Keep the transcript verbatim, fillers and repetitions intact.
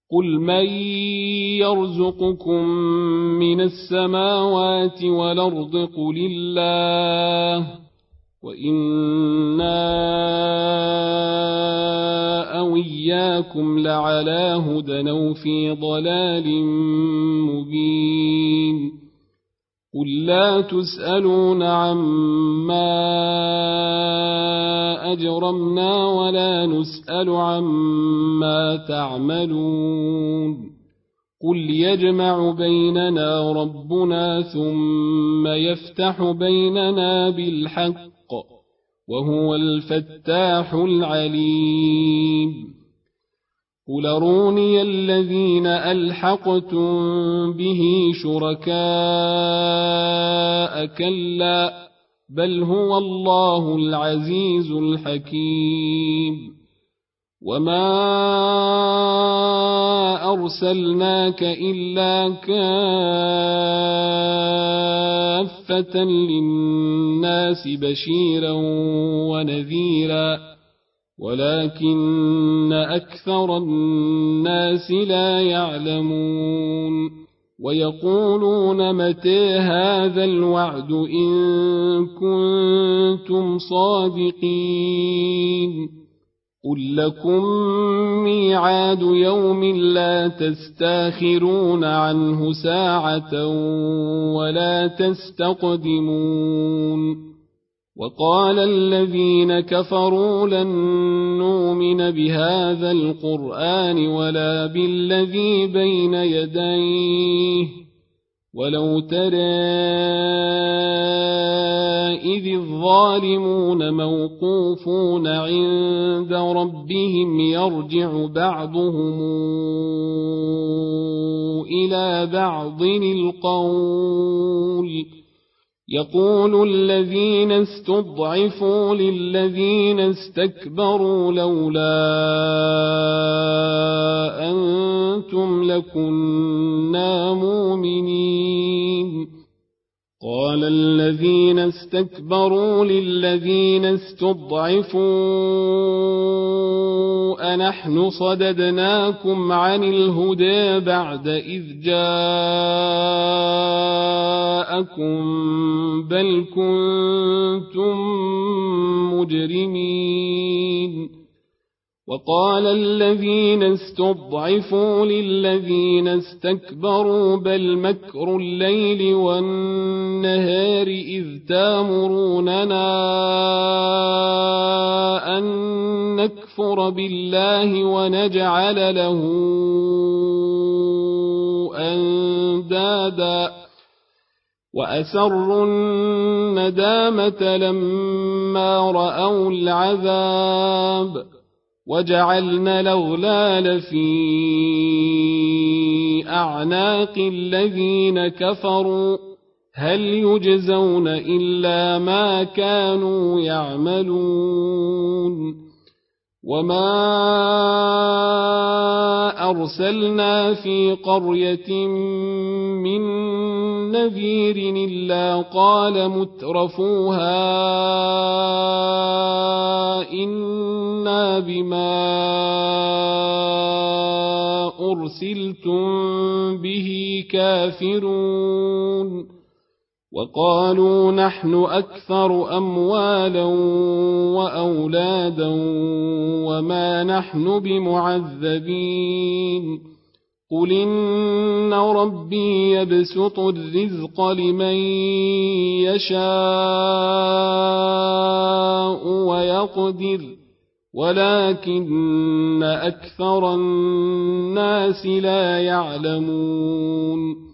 قل من يرزقكم من السماوات والأرض قل الله وإنا أو إياكم لعلى هدى أو في ضلال مبين قل لا تسألون عما أجرمنا ولا نسأل عما تعملون قل يجمع بيننا ربنا ثم يفتح بيننا بالحق وهو الفتاح العليم قل أروني الذين ألحقتم به شركاء كلا بل هو الله العزيز الحكيم وما أرسلناك إلا كافة للناس بشيرا ونذيرا ولكن أكثر الناس لا يعلمون ويقولون متى هذا الوعد إن كنتم صادقين قل لكم ميعاد يوم لا تستاخرون عنه ساعة ولا تستقدمون وقال الذين كفروا لن نؤمن بهذا القرآن ولا بالذي بين يديه ولو ترى إذ الظالمون موقوفون عند ربهم يرجع بعضهم إلى بعض القول يقول الذين استضعفوا للذين استكبروا لولا أنتم لكنا مؤمنين قال الذين استكبروا للذين استضعفوا أنحن صددناكم عن الهدى بعد إذ جاءكم بل كنتم مجرمين وقال الذين استضعفوا للذين استكبروا بل مكر الليل والنهار إذ تامروننا أن نكفر بالله ونجعل له أندادا وأسروا الندامة لما رأوا العذاب وجعلنا الأغلال في أعناق الذين كفروا هل يجزون إلا ما كانوا يعملون وما أرسلنا في قرية من نذير إلا قال مترفوها إنا بما أرسلتم به كافرون وقالوا نحن أكثر أموالا وأولادا وما نحن بمعذبين قل إن ربي يبسط الرزق لمن يشاء ويقدر ولكن أكثر الناس لا يعلمون